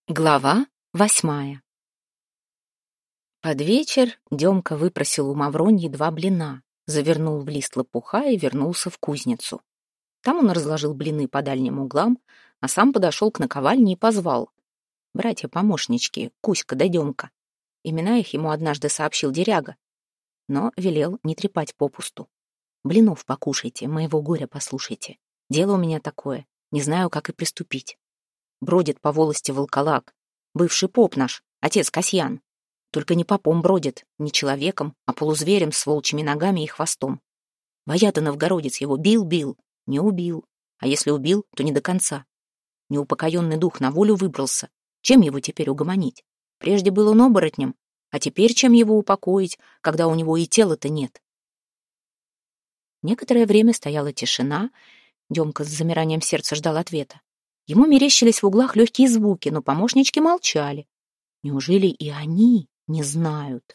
Глава 8. Под вечер Демка выпросил у Мавроньи 2 блина, завернул в лист лопуха и вернулся в кузницу. Там он разложил блины по дальним углам, а сам подошел к наковальне и позвал. Братья-помощнички, Кузька да Демка. Имена их ему однажды сообщил деряга, но велел не трепать попусту. «Блинов покушайте, моего горя послушайте. Дело у меня такое, не знаю, как и приступить. Бродит по волости волколак, бывший поп наш, отец Касьян. Только не попом бродит, не человеком, а полузверем с волчьими ногами и хвостом. Боята новгородец его бил, не убил, а если убил, то не до конца. Неупокоенный дух на волю выбрался. Чем его теперь угомонить? Прежде был он оборотнем, а теперь чем его упокоить, когда у него и тела-то нет?» Некоторое время стояла тишина. Демка с замиранием сердца ждал ответа. Ему мерещились в углах легкие звуки, но помощнички молчали. Неужели и они не знают?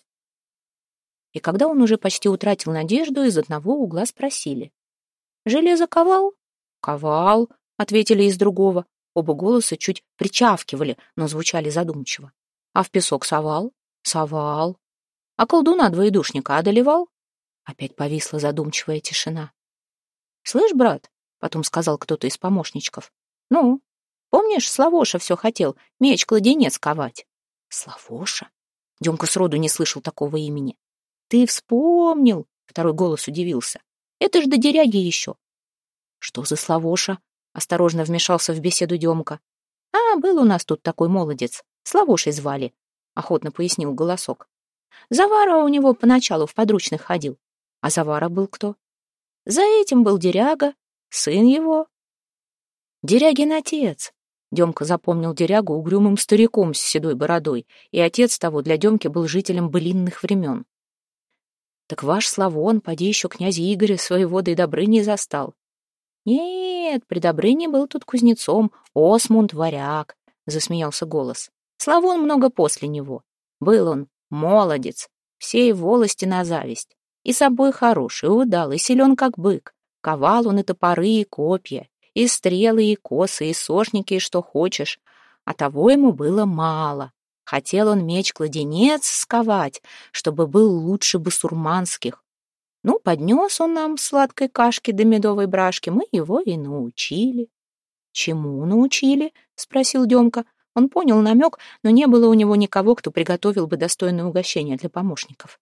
И когда он уже почти утратил надежду, из одного угла спросили. «Железо ковал?» «Ковал», — ответили из другого. Оба голоса чуть причавкивали, но звучали задумчиво. «А в песок совал?» «Совал». «А колдуна двоедушника одолевал?» Опять повисла задумчивая тишина. «Слышь, брат», — потом сказал кто-то из помощничков, «ну, помнишь, Славоша все хотел меч-кладенец ковать?» «Славоша?» Демка сроду не слышал такого имени. «Ты вспомнил?» — второй голос удивился. «Это ж до деряги еще». «Что за Славоша?» — осторожно вмешался в беседу Демка. «А, был у нас тут такой молодец. Славошей звали», — охотно пояснил голосок. «Завара у него поначалу в подручных ходил. А Завара был кто?» «За этим был деряга, сын его». «Дерягин отец». Демка запомнил дерягу угрюмым стариком с седой бородой, и отец того для Демки был жителем былинных времен. «Так ваш Славон, поди еще князя Игоря с воеводой Добрыней застал». «Нет, при Добрыне был тут кузнецом, Осмунд варяг», — засмеялся голос. «Славон много после него. Был он молодец, всей волости на зависть. И собой хороший, удалый, силен как бык. Ковал он и топоры, и копья, и стрелы, и косы, и сошники, и что хочешь. А того ему было мало. Хотел он меч-кладенец сковать, чтобы был лучше басурманских. Ну, поднес он нам сладкой кашки да медовой брашки, мы его и научили». «Чему научили?» — спросил Демка. Он понял намек, но не было у него никого, кто приготовил бы достойное угощение для помощников.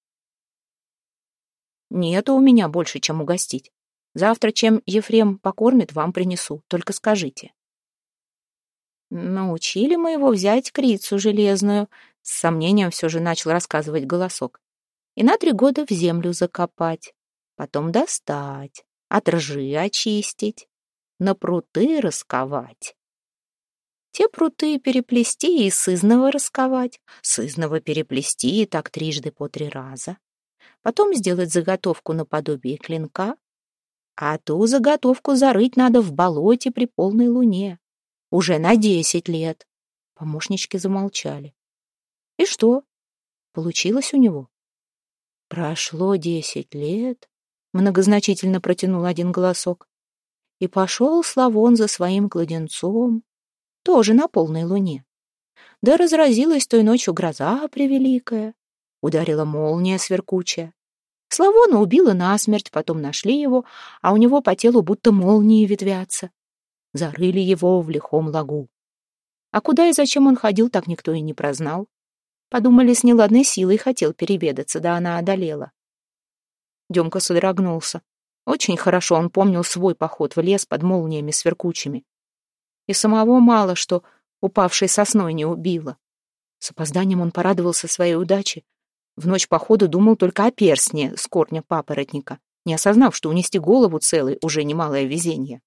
«Нету у меня больше, чем угостить. Завтра, чем Ефрем покормит, вам принесу, только скажите». «Научили мы его взять крицу железную», — с сомнением все же начал рассказывать голосок, «и на 3 года в землю закопать, потом достать, от ржи очистить, на пруты расковать. Те пруты переплести и сызново расковать, сызново переплести и так 3 по 3 раза. Потом сделать заготовку наподобие клинка, а ту заготовку зарыть надо в болоте при полной луне. Уже на 10 лет». Помощнички замолчали. «И что? Получилось у него?» «Прошло 10 лет», — многозначительно протянул один голосок, «и пошел Славон за своим кладенцом, тоже на полной луне. Да разразилась той ночью гроза превеликая, ударила молния сверкучая. Славона убила насмерть, потом нашли его, а у него по телу будто молнии ветвятся. Зарыли его в лихом лагу. А куда и зачем он ходил, так никто и не прознал. Подумали, с неладной силой хотел переведаться, да она одолела». Демка содрогнулся. Очень хорошо он помнил свой поход в лес под молниями сверкучими. И самого мало, что упавшей сосной не убило. С опозданием он порадовался своей удаче. В ночь похода думал только о перстне с корня папоротника, не осознав, что унести голову целой уже немалое везение.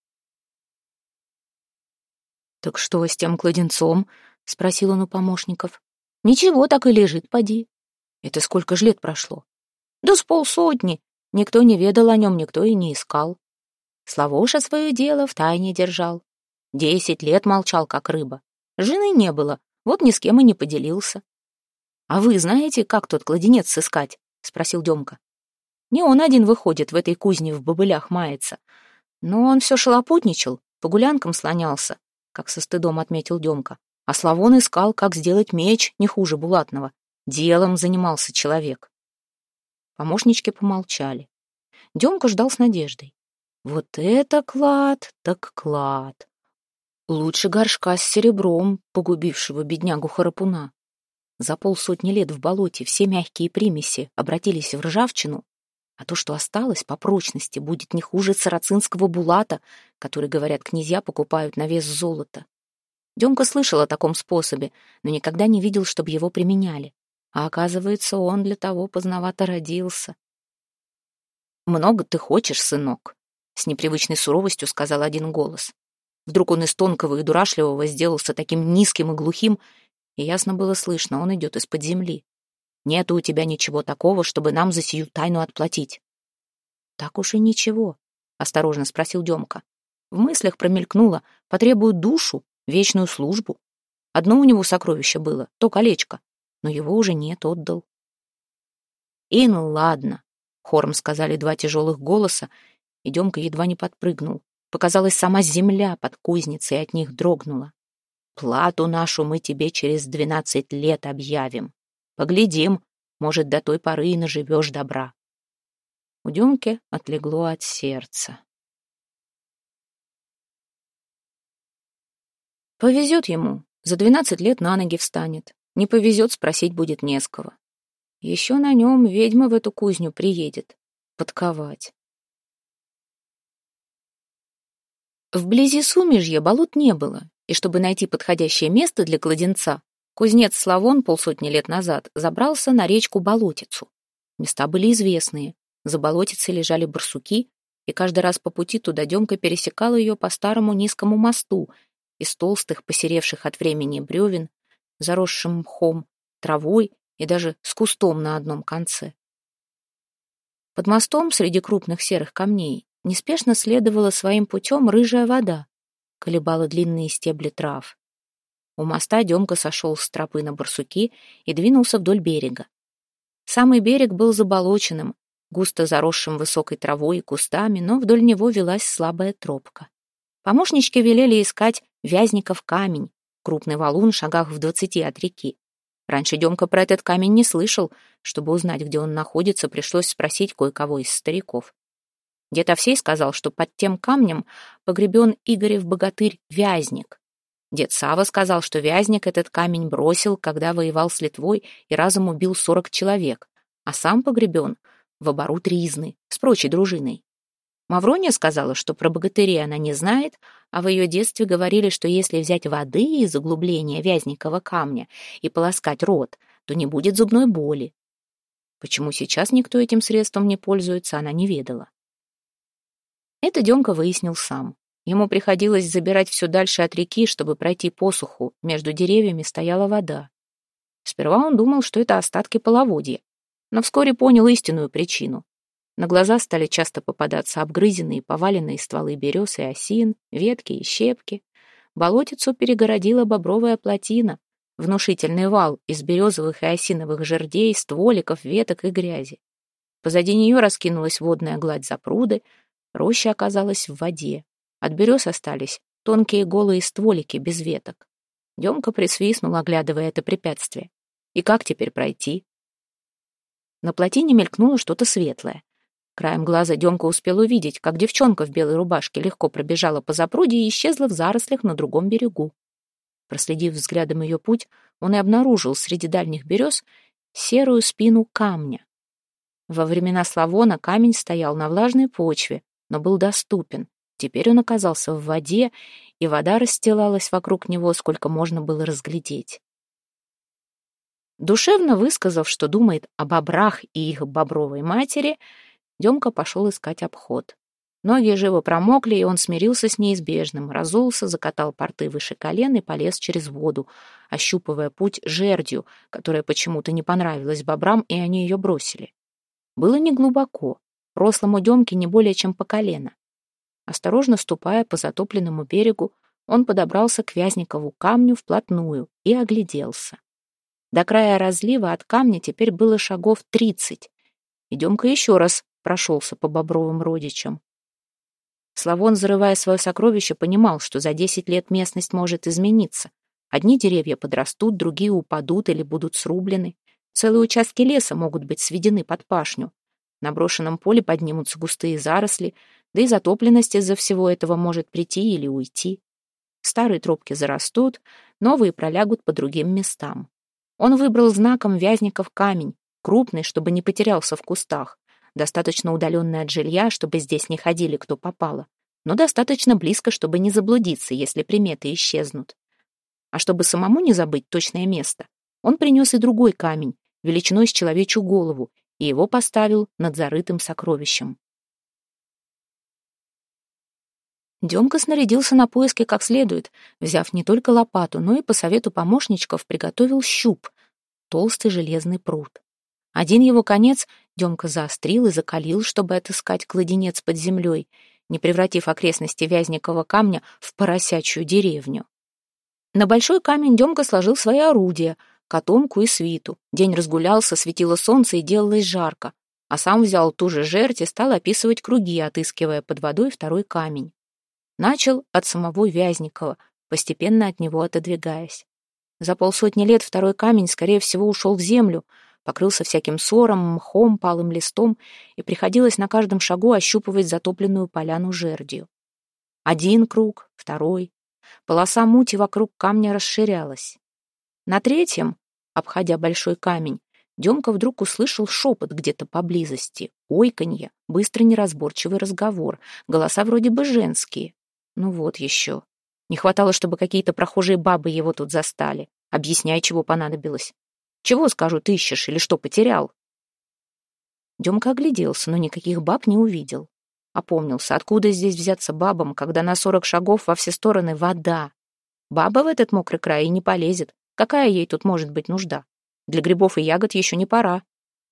«Так что с тем кладенцом?» — спросил он у помощников. «Ничего, так и лежит, поди». «Это сколько ж лет прошло?» «Да с 50. Никто не ведал о нем, никто и не искал. Славоша свое дело в тайне держал. 10 лет молчал, как рыба. Жены не было, вот ни с кем и не поделился». «А вы знаете, как тот кладенец сыскать?» — спросил Демка. «Не он один выходит, в этой кузне в бобылях мается. Но он все шалопутничал, по гулянкам слонялся», — как со стыдом отметил Демка. А Славон искал, как сделать меч не хуже булатного. Делом занимался человек. Помощнички помолчали. Демка ждал с надеждой. Вот это клад, так клад. Лучше горшка с серебром, погубившего беднягу Харапуна. За 50 лет в болоте все мягкие примеси обратились в ржавчину, а то, что осталось по прочности, будет не хуже сарацинского булата, который, говорят, князья покупают на вес золота. Демка слышал о таком способе, но никогда не видел, чтобы его применяли. А оказывается, он для того поздновато родился. «Много ты хочешь, сынок?» — с непривычной суровостью сказал один голос. Вдруг он из тонкого и дурашливого сделался таким низким и глухим, и ясно было слышно, он идет из-под земли. «Нету у тебя ничего такого, чтобы нам за сию тайну отплатить». «Так уж и ничего», — осторожно спросил Демка. В мыслях промелькнуло: потребуют душу, вечную службу. Одно у него сокровище было, то колечко, но его уже нет, отдал. «И ну ладно», — хором сказали два тяжелых голоса, и Демка едва не подпрыгнул. Показалось, сама земля под кузницей от них дрогнула. «Плату нашу мы тебе через 12 лет объявим. Поглядим, может, до той поры и наживешь добра». У Демки отлегло от сердца. Повезет ему, за 12 лет на ноги встанет. Не повезет, спросить будет не с кого. Еще на нем ведьма в эту кузню приедет. Подковать. Вблизи Сумежья болот не было, и чтобы найти подходящее место для кладенца, кузнец Славон 50 лет назад забрался на речку Болотицу. Места были известные. За болотицей лежали барсуки, и каждый раз по пути туда Демка пересекал ее по старому низкому мосту из толстых, посеревших от времени бревен, заросшим мхом, травой и даже с кустом на одном конце. Под мостом среди крупных серых камней неспешно следовала своим путем рыжая вода, колебала длинные стебли трав. У моста Демка сошел с тропы на барсуки и двинулся вдоль берега. Самый берег был заболоченным, густо заросшим высокой травой и кустами, но вдоль него велась слабая тропка. Помощнички велели искать Вязников камень, крупный валун в шагах в 20 от реки. Раньше Демка про этот камень не слышал. Чтобы узнать, где он находится, пришлось спросить кое-кого из стариков. Дед Овсей сказал, что под тем камнем погребен Игорев богатырь Вязник. Дед Сава сказал, что Вязник этот камень бросил, когда воевал с Литвой и разом убил 40 человек, а сам погребен в оборот Ризны с прочей дружиной. Маврония сказала, что про богатырей она не знает, а в ее детстве говорили, что если взять воды из углубления Вязникова камня и полоскать рот, то не будет зубной боли. Почему сейчас никто этим средством не пользуется, она не ведала. Это Демка выяснил сам. Ему приходилось забирать все дальше от реки, чтобы пройти посуху. Между деревьями стояла вода. Сперва он думал, что это остатки половодья, но вскоре понял истинную причину. На глаза стали часто попадаться обгрызенные, поваленные стволы берез и осин, ветки и щепки. Болотицу перегородила бобровая плотина, внушительный вал из березовых и осиновых жердей, стволиков, веток и грязи. Позади нее раскинулась водная гладь запруды, роща оказалась в воде. От берез остались тонкие голые стволики без веток. Демка присвистнул, оглядывая это препятствие. И как теперь пройти? На плотине мелькнуло что-то светлое. Краем глаза Демка успел увидеть, как девчонка в белой рубашке легко пробежала по запруде и исчезла в зарослях на другом берегу. Проследив взглядом ее путь, он и обнаружил среди дальних берез серую спину камня. Во времена Славона камень стоял на влажной почве, но был доступен. Теперь он оказался в воде, и вода расстилалась вокруг него, сколько можно было разглядеть. Душевно высказав, что думает о бобрах и их бобровой матери, Демка пошел искать обход. Ноги живо промокли, и он смирился с неизбежным, разулся, закатал порты выше колен и полез через воду, ощупывая путь жердью, которая почему-то не понравилась бобрам, и они ее бросили. Было неглубоко, рослому Демке не более чем по колено. Осторожно ступая по затопленному берегу, он подобрался к Вязникову камню вплотную и огляделся. До края разлива от камня теперь было шагов 30, и Демка еще раз прошелся по бобровым родичам. Славон, зарывая свое сокровище, понимал, что за 10 лет местность может измениться. Одни деревья подрастут, другие упадут или будут срублены. Целые участки леса могут быть сведены под пашню. На брошенном поле поднимутся густые заросли, да и затопленность из-за всего этого может прийти или уйти. Старые тропки зарастут, новые пролягут по другим местам. Он выбрал знаком Вязников камень, крупный, чтобы не потерялся в кустах, достаточно удаленный от жилья, чтобы здесь не ходили кто попало, но достаточно близко, чтобы не заблудиться, если приметы исчезнут. А чтобы самому не забыть точное место, он принес и другой камень, величиной с человечью голову, и его поставил над зарытым сокровищем. Демка снарядился на поиски как следует, взяв не только лопату, но и по совету помощничков приготовил щуп, толстый железный прут. Один его конец Демка заострил и закалил, чтобы отыскать кладенец под землей, не превратив окрестности Вязникова камня в поросячью деревню. На большой камень Демка сложил свои орудия, котомку и свиту. День разгулялся, светило солнце и делалось жарко, а сам взял ту же жерть и стал описывать круги, отыскивая под водой второй камень. Начал от самого Вязникова, постепенно от него отодвигаясь. За 50 лет второй камень, скорее всего, ушел в землю, покрылся всяким сором, мхом, палым листом, и приходилось на каждом шагу ощупывать затопленную поляну жердью. Один круг, второй. Полоса мути вокруг камня расширялась. На третьем, обходя большой камень, Демка вдруг услышал шепот где-то поблизости, ойканье, быстро неразборчивый разговор, голоса вроде бы женские. Ну вот еще. Не хватало, чтобы какие-то прохожие бабы его тут застали. Объясняй, чего понадобилось. Чего, скажут, ищешь или что потерял? Демка огляделся, но никаких баб не увидел. Опомнился, откуда здесь взяться бабам, когда на 40 шагов во все стороны вода. Баба в этот мокрый край и не полезет. Какая ей тут может быть нужда? Для грибов и ягод еще не пора.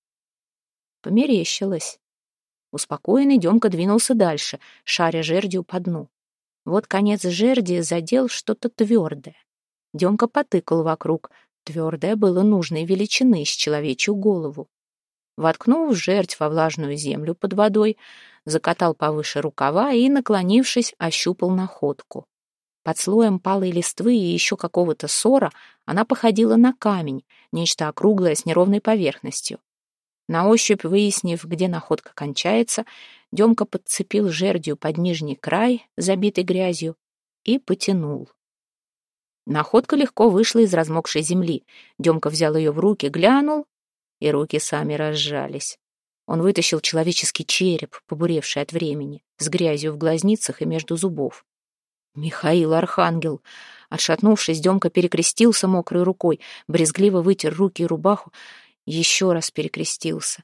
Померещилось. Успокоенный Демка двинулся дальше, шаря жердью по дну. Вот конец жерди задел что-то твердое. Демка потыкал вокруг. Твердое было нужной величины, с человечью голову. Воткнув жердь во влажную землю под водой, закатал повыше рукава и, наклонившись, ощупал находку. Под слоем палой листвы и еще какого-то сора она походила на камень, нечто округлое с неровной поверхностью. На ощупь, выяснив, где находка кончается, Демка подцепил жердью под нижний край, забитый грязью, и потянул. Находка легко вышла из размокшей земли. Демка взял ее в руки, глянул, и руки сами разжались. Он вытащил человеческий череп, побуревший от времени, с грязью в глазницах и между зубов. Михаил Архангел! Отшатнувшись, Демка перекрестился мокрой рукой, брезгливо вытер руки и рубаху, еще раз перекрестился.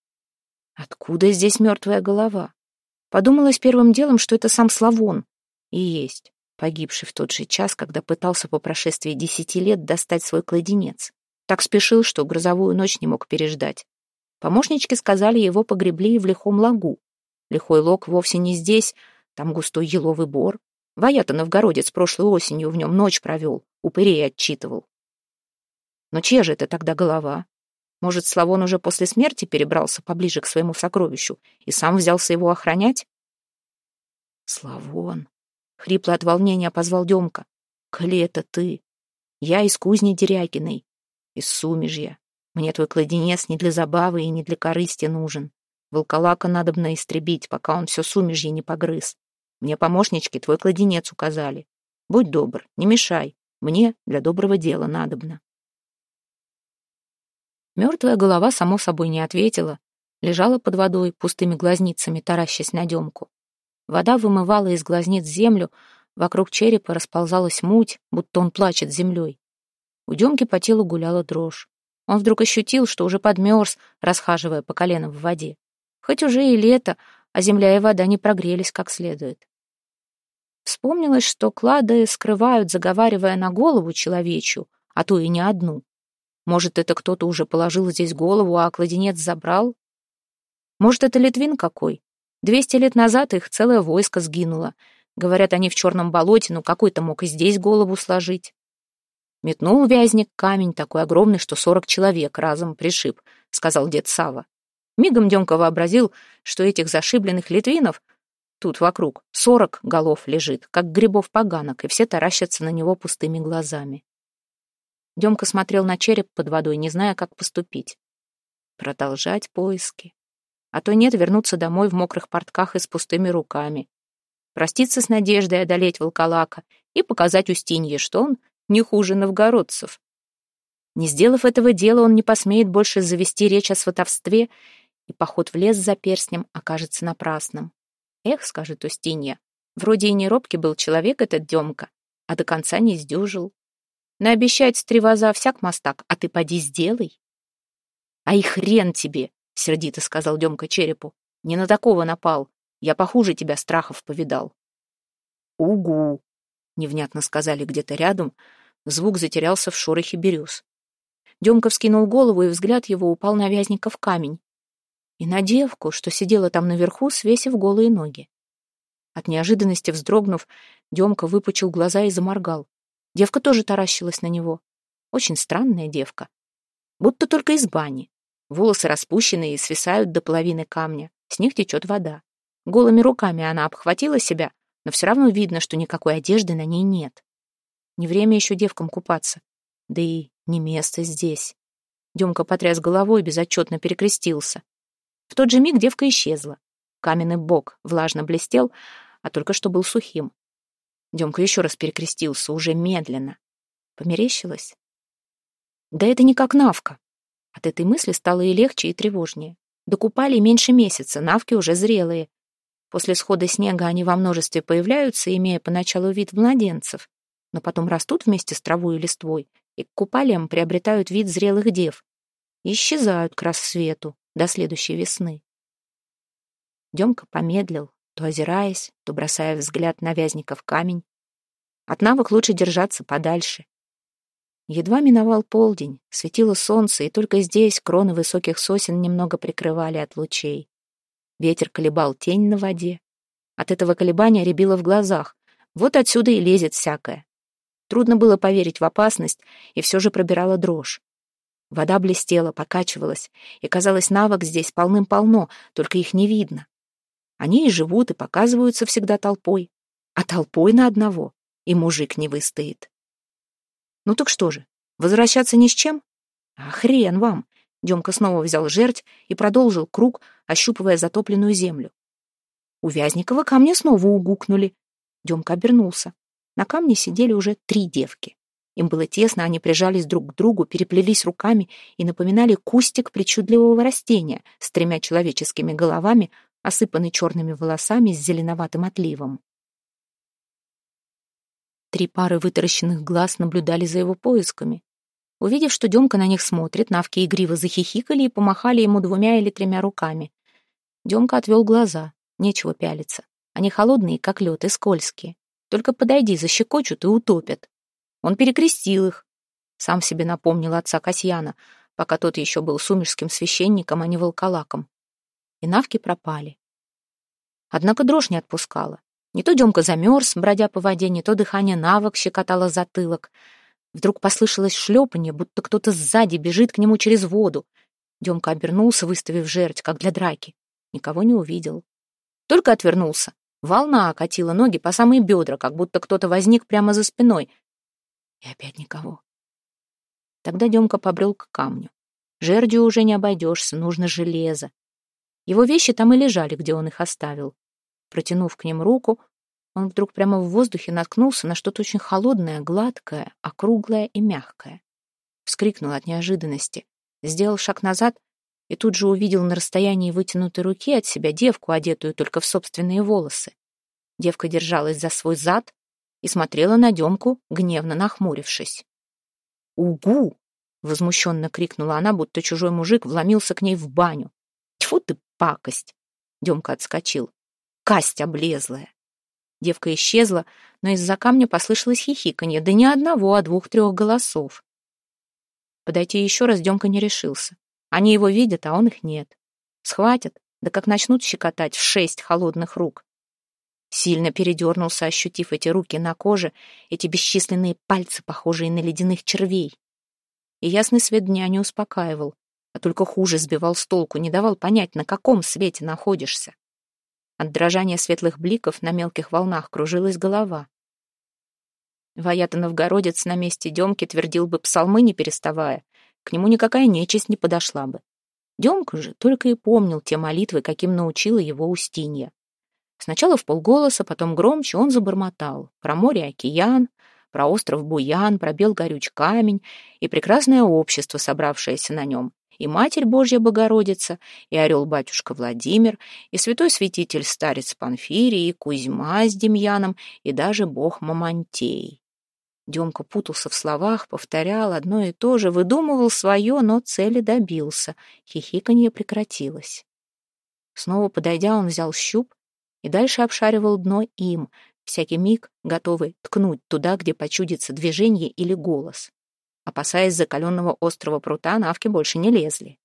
Откуда здесь мертвая голова? Подумалось первым делом, что это сам Славон. И есть, погибший в тот же час, когда пытался по прошествии 10 лет достать свой кладенец. Так спешил, что грозовую ночь не мог переждать. Помощнички сказали, его погребли в Лихом лагу. Лихой лог вовсе не здесь, там густой еловый бор. Ваята новгородец прошлой осенью в нем ночь провел, упырей отчитывал. Но чья же это тогда голова? Может, Славон уже после смерти перебрался поближе к своему сокровищу и сам взялся его охранять? Славон! Хрипло от волнения позвал Демка. Коли это ты? Я из кузни Дерягиной, из Сумежья. Мне твой кладенец не для забавы и не для корысти нужен. Волколака надобно истребить, пока он все Сумежье не погрыз. Мне помощнички твой кладенец указали. Будь добр, не мешай. Мне для доброго дела надобно. Мертвая голова, само собой, не ответила. Лежала под водой, пустыми глазницами, таращась на Демку. Вода вымывала из глазниц землю, вокруг черепа расползалась муть, будто он плачет землей. У Демки по телу гуляла дрожь. Он вдруг ощутил, что уже подмерз, расхаживая по колено в воде. Хоть уже и лето, а земля и вода не прогрелись как следует. Вспомнилось, что клады скрывают, заговаривая на голову человечью, а то и не одну. Может, это кто-то уже положил здесь голову, а кладенец забрал? Может, это Литвин какой? 200 лет назад их целое войско сгинуло. Говорят, они в черном болоте, но какой-то мог и здесь голову сложить. Метнул Вязник камень, такой огромный, что 40 человек разом пришиб, сказал дед Сава. Мигом Демка вообразил, что этих зашибленных литвинов тут вокруг 40 голов лежит, как грибов поганок, и все таращатся на него пустыми глазами. Демка смотрел на череп под водой, не зная, как поступить. Продолжать поиски. А то нет, вернуться домой в мокрых портках и с пустыми руками. Проститься с надеждой одолеть волколака и показать Устинье, что он не хуже новгородцев. Не сделав этого дела, он не посмеет больше завести речь о сватовстве, и поход в лес за перстнем окажется напрасным. Эх, скажет Устинья, вроде и не робкий был человек этот Демка, а до конца не сдюжил. Наобещать 3 воза всяк мастак, а ты поди сделай. А и хрен тебе, сердито сказал Демка черепу. Не на такого напал. Я похуже тебя страхов повидал. Угу, невнятно сказали где-то рядом. Звук затерялся в шорохе берез. Демка вскинул голову, и взгляд его упал на Вязников камень и на девку, что сидела там наверху, свесив голые ноги. От неожиданности вздрогнув, Демка выпучил глаза и заморгал. Девка тоже таращилась на него. Очень странная девка. Будто только из бани. Волосы распущенные и свисают до половины камня. С них течет вода. Голыми руками она обхватила себя, но все равно видно, что никакой одежды на ней нет. Не время еще девкам купаться. Да и не место здесь. Демка потряс головой, безотчетно перекрестился. В тот же миг девка исчезла. Каменный бок влажно блестел, а только что был сухим. Демка еще раз перекрестился, уже медленно. Померещилось? Да это не как навка. От этой мысли стало и легче, и тревожнее. Докупали меньше месяца, навки уже зрелые. После схода снега они во множестве появляются, имея поначалу вид младенцев, но потом растут вместе с травой и листвой, и к купалиям приобретают вид зрелых дев. И исчезают к рассвету до следующей весны. Демка помедлил, то озираясь, то бросая взгляд на Вязников камень. От навок лучше держаться подальше. Едва миновал полдень, светило солнце, и только здесь кроны высоких сосен немного прикрывали от лучей. Ветер колебал тень на воде. От этого колебания рябило в глазах. Вот отсюда и лезет всякое. Трудно было поверить в опасность, и все же пробирала дрожь. Вода блестела, покачивалась, и, казалось, навок здесь полным-полно, только их не видно. Они и живут, и показываются всегда толпой. А толпой на одного и мужик не выстоит. Ну так что же, возвращаться ни с чем? А хрен вам! Демка снова взял жерть и продолжил круг, ощупывая затопленную землю. У Вязникова камни снова угукнули. Демка обернулся. На камне сидели уже 3 девки. Им было тесно, они прижались друг к другу, переплелись руками и напоминали кустик причудливого растения с 3 человеческими головами, осыпанный черными волосами с зеленоватым отливом. 3 пары вытаращенных глаз наблюдали за его поисками. Увидев, что Демка на них смотрит, навки игриво захихикали и помахали ему 2 или 3 руками. Демка отвел глаза, нечего пялиться. Они холодные, как лед, и скользкие. Только подойди, защекочут и утопят. Он перекрестил их. Сам себе напомнил отца Касьяна, пока тот еще был сумерским священником, а не волколаком. И навки пропали. Однако дрожь не отпускала. Не то Демка замерз, бродя по воде, не то дыхание навок щекотало затылок. Вдруг послышалось шлепанье, будто кто-то сзади бежит к нему через воду. Демка обернулся, выставив жерть, как для драки. Никого не увидел. Только отвернулся. Волна окатила ноги по самые бедра, как будто кто-то возник прямо за спиной. И опять никого. Тогда Демка побрел к камню. Жердью уже не обойдешься, нужно железо. Его вещи там и лежали, где он их оставил. Протянув к ним руку, он вдруг прямо в воздухе наткнулся на что-то очень холодное, гладкое, округлое и мягкое. Вскрикнул от неожиданности, сделал шаг назад и тут же увидел на расстоянии вытянутой руки от себя девку, одетую только в собственные волосы. Девка держалась за свой зад и смотрела на Демку, гневно нахмурившись. «Угу!» — возмущенно крикнула она, будто чужой мужик вломился к ней в баню. «Тьфу ты, пакость!» — Демка отскочил. «Касть облезлая!» Девка исчезла, но из-за камня послышалось хихиканье, да не одного, а 2-3 голосов. Подойти еще раз Демка не решился. Они его видят, а он их нет. Схватят, да как начнут щекотать в 6 холодных рук. Сильно передернулся, ощутив эти руки на коже, эти бесчисленные пальцы, похожие на ледяных червей. И ясный свет дня не успокаивал, а только хуже сбивал с толку, не давал понять, на каком свете находишься. От дрожания светлых бликов на мелких волнах кружилась голова. Ваята-новгородец на месте Демки твердил бы псалмы, не переставая. К нему никакая нечисть не подошла бы. Демка же только и помнил те молитвы, каким научила его Устинья. Сначала вполголоса, потом громче он забормотал. Про море океан, про остров Буян, про бел горюч камень и прекрасное общество, собравшееся на нем, и Матерь Божья Богородица, и орел-батюшка Владимир, и святой святитель старец Панфирий, и Кузьма с Демьяном, и даже бог Мамонтей. Демка путался в словах, повторял одно и то же, выдумывал свое, но цели добился. Хихиканье прекратилось. Снова подойдя, он взял щуп и дальше обшаривал дно им, всякий миг готовый ткнуть туда, где почудится движение или голос. Опасаясь закаленного острого прута, навки больше не лезли.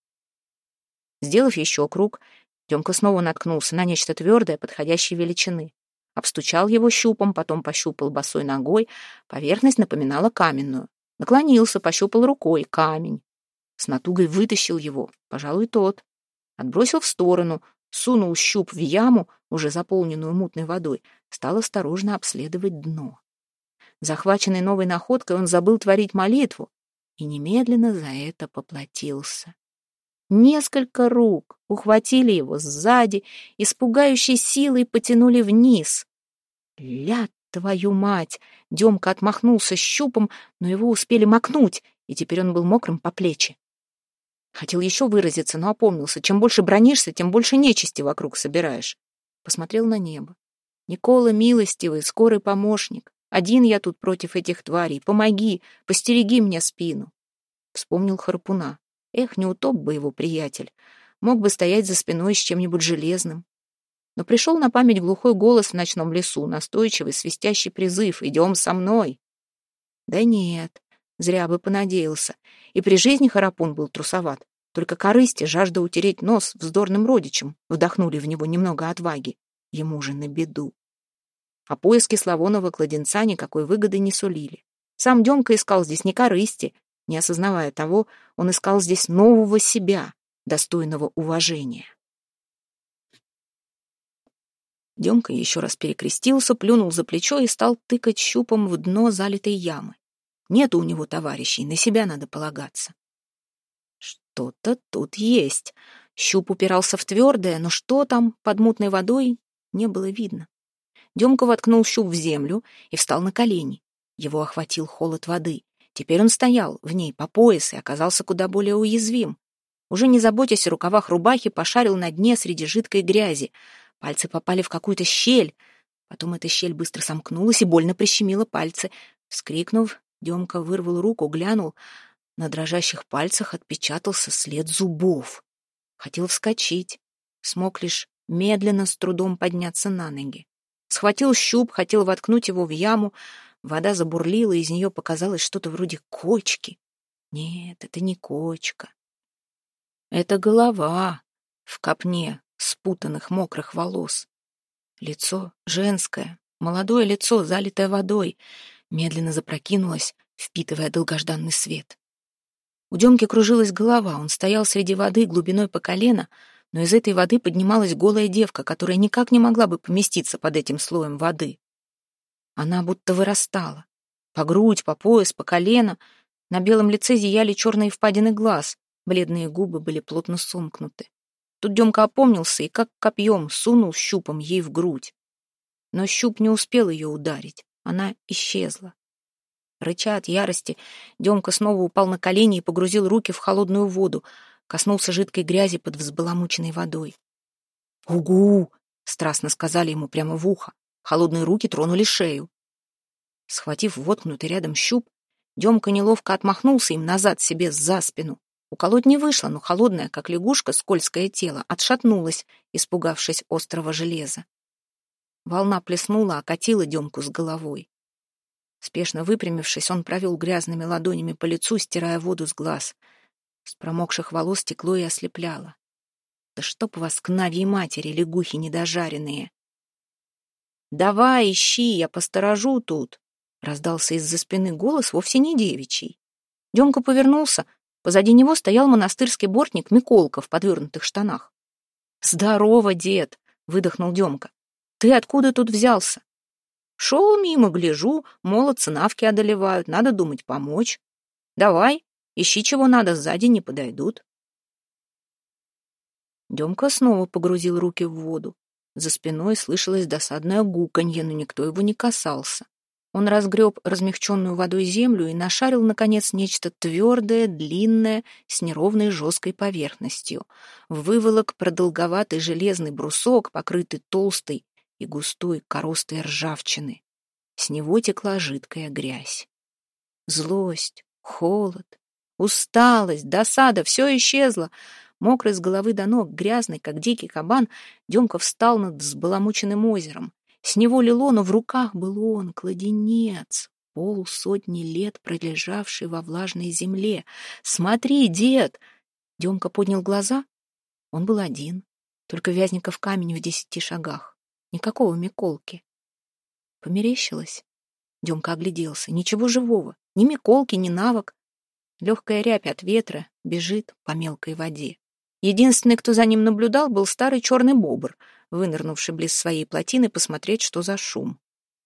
Сделав еще круг, Демка снова наткнулся на нечто твердое, подходящей величины. Обстучал его щупом, потом пощупал босой ногой. Поверхность напоминала каменную. Наклонился, пощупал рукой камень. С натугой вытащил его, пожалуй, тот. Отбросил в сторону, сунул щуп в яму, уже заполненную мутной водой, стал осторожно обследовать дно. Захваченный новой находкой, он забыл творить молитву и немедленно за это поплатился. Несколько рук ухватили его сзади и с пугающей силой потянули вниз. «Ля твою мать!» Демка отмахнулся щупом, но его успели макнуть, и теперь он был мокрым по плечи. Хотел еще выразиться, но опомнился. Чем больше бранишься, тем больше нечисти вокруг собираешь. Посмотрел на небо. «Никола милостивый, скорый помощник. Один я тут против этих тварей. Помоги, постереги мне спину». Вспомнил Харпуна. Эх, не утоп бы его приятель. Мог бы стоять за спиной с чем-нибудь железным. Но пришел на память глухой голос в ночном лесу, настойчивый, свистящий призыв: «Идем со мной!» Да нет, зря бы понадеялся. И при жизни Харапун был трусоват. Только корысти, жажда утереть нос вздорным родичам, вдохнули в него немного отваги. Ему же на беду. А поиски Славонова кладенца никакой выгоды не сулили. Сам Демка искал здесь не корысти. Не осознавая того, он искал здесь нового себя, достойного уважения. Демка еще раз перекрестился, плюнул за плечо и стал тыкать щупом в дно залитой ямы. Нету у него товарищей, на себя надо полагаться. Что-то тут есть. Щуп упирался в твердое, но что там под мутной водой, не было видно. Демка воткнул щуп в землю и встал на колени. Его охватил холод воды. Теперь он стоял в ней по пояс и оказался куда более уязвим. Уже не заботясь о рукавах рубахи, пошарил на дне среди жидкой грязи. Пальцы попали в какую-то щель. Потом эта щель быстро сомкнулась и больно прищемила пальцы. Вскрикнув, Демка вырвал руку, глянул. На дрожащих пальцах отпечатался след зубов. Хотел вскочить. Смог лишь медленно, с трудом подняться на ноги. Схватил щуп, хотел воткнуть его в яму. Вода забурлила, из нее показалось что-то вроде кочки. Нет, это не кочка. Это голова в копне спутанных мокрых волос. Лицо женское, молодое лицо, залитое водой, медленно запрокинулось, впитывая долгожданный свет. У Демки кружилась голова, он стоял среди воды глубиной по колено, но из этой воды поднималась голая девка, которая никак не могла бы поместиться под этим слоем воды. Она будто вырастала. По грудь, по пояс, по колено. На белом лице зияли черные впадины глаз. Бледные губы были плотно сомкнуты. Тут Демка опомнился и как копьем сунул щупом ей в грудь. Но щуп не успел ее ударить. Она исчезла. Рыча от ярости, Демка снова упал на колени и погрузил руки в холодную воду, коснулся жидкой грязи под взбаламученной водой. «Угу!» — страстно сказали ему прямо в ухо. Холодные руки тронули шею. Схватив воткнутый рядом щуп, Демка неловко отмахнулся им назад себе за спину. Уколоть не вышло, но холодное, как лягушка, скользкое тело отшатнулось, испугавшись острого железа. Волна плеснула, окатила Демку с головой. Спешно выпрямившись, он провел грязными ладонями по лицу, стирая воду с глаз. С промокших волос текло и ослепляло. Да чтоб вас к навьей матери, лягухи недожаренные! «Давай, ищи, я посторожу тут!» Раздался из-за спины голос вовсе не девичий. Демка повернулся. Позади него стоял монастырский бортник Миколка в подвернутых штанах. «Здорово, дед!» — выдохнул Демка. «Ты откуда тут взялся?» Шел мимо, гляжу, молодцы навки одолевают, надо думать помочь. Давай, ищи чего надо, сзади не подойдут. Демка снова погрузил руки в воду. За спиной слышалось досадное гуканье, но никто его не касался. Он разгреб размягченную водой землю и нашарил, наконец, нечто твердое, длинное, с неровной жесткой поверхностью. Выволок продолговатый железный брусок, покрытый толстой и густой коростой ржавчины. С него текла жидкая грязь. Злость, холод, усталость, досада — все исчезло. Мокрый с головы до ног, грязный, как дикий кабан, Демка встал над взбаламученным озером. С него лило, но в руках был он, кладенец, полсотни лет пролежавший во влажной земле. «Смотри, дед!» Демка поднял глаза. Он был один, только Вязников камень в 10 шагах. Никакого Миколки. Померещилось. Демка огляделся. Ничего живого. Ни Миколки, ни навок. Легкая рябь от ветра бежит по мелкой воде. Единственный, кто за ним наблюдал, был старый черный бобр, вынырнувший близ своей плотины посмотреть, что за шум.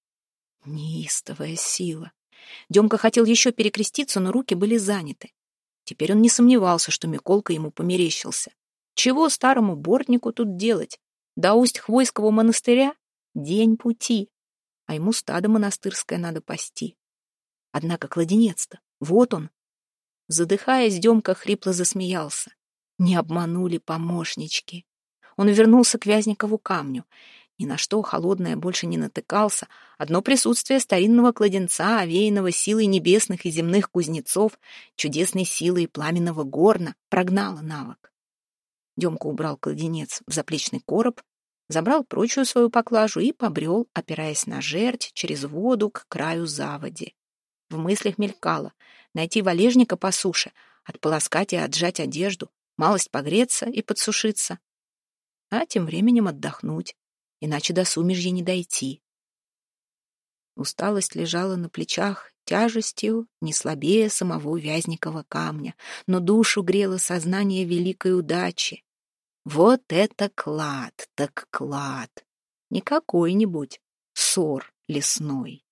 Неистовая сила. Демка хотел еще перекреститься, но руки были заняты. Теперь он не сомневался, что Миколка ему померещился. Чего старому бортнику тут делать? До Усть-Хвойского монастыря день пути, а ему стадо монастырское надо пасти. Однако кладенец-то, вот он. Задыхаясь, Демка хрипло засмеялся. Не обманули помощнички. Он вернулся к Вязникову камню. Ни на что холодное больше не натыкался. Одно присутствие старинного кладенца, овеянного силой небесных и земных кузнецов, чудесной силой пламенного горна, прогнало навык. Демка убрал кладенец в заплечный короб, забрал прочую свою поклажу и побрел, опираясь на жерть, через воду к краю заводи. В мыслях мелькало найти валежника по суше, отполоскать и отжать одежду, малость погреться и подсушиться, а тем временем отдохнуть, иначе до сумерья не дойти. Усталость лежала на плечах тяжестью не слабее самого Вязникова камня, но душу грело сознание великой удачи. Вот это клад, так клад! Не какой-нибудь сор лесной.